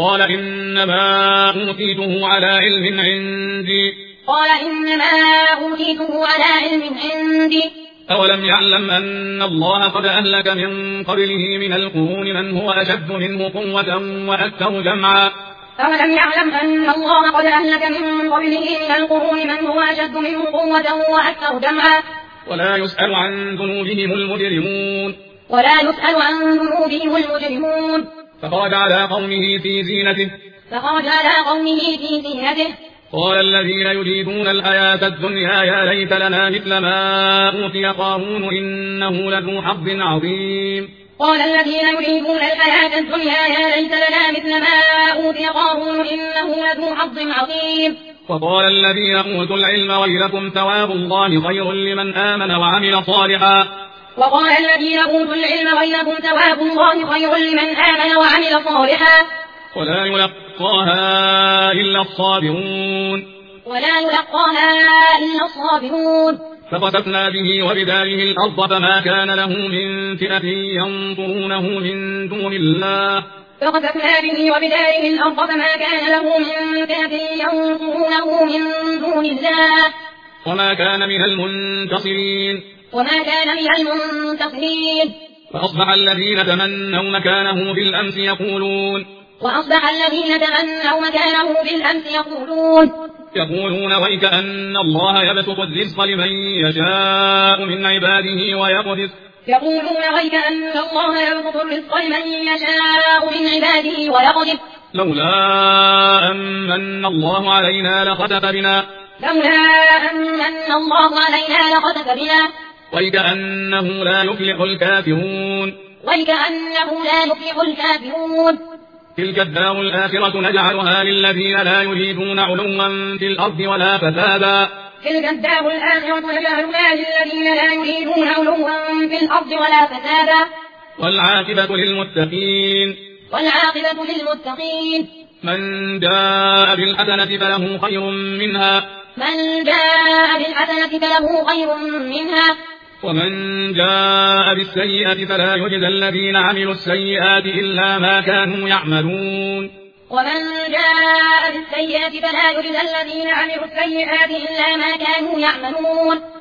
قال إنما أوتيته على علم عندي أولم يعلم أن الله قد أهلك من قبله من القرون من هو أشد منه قوة وأكثر جمعا ولا يسأل عن ذنوبهم المجرمون فخرج على قومه في زينته قال الذين يريدون الحياة الدنيا يا ليت لنا مثل ما أوتي قارون إنه لذو حظ عظيم وقال الذين أوتوا العلم ويلكم ثواب الله خير لمن آمن وعمل صالحا ولا يلقاها إلا الصابرون فخسفنا به وبداره الأرض فما كان له من فئة ينصرونه من دون الله وما كان من المنتصرين فأصبح الذين تمنوا مكانه بالأمس يقولون ويك أن الله يبسط الرزق لمن يشاء من عباده ويقدر لولا أمن الله علينا لخسف بنا ويكأنه لا يفلح الكافرون تلك الدار الآخرة نجعلها للذين لا يريدون علوا في الأرض ولا فسادا والعاقبة للمتقين من جاء بالحسنة فله خير منها ومن جاء بالسيئة فلا يجزى الذين عملوا السيئات إلا ما كانوا يعملون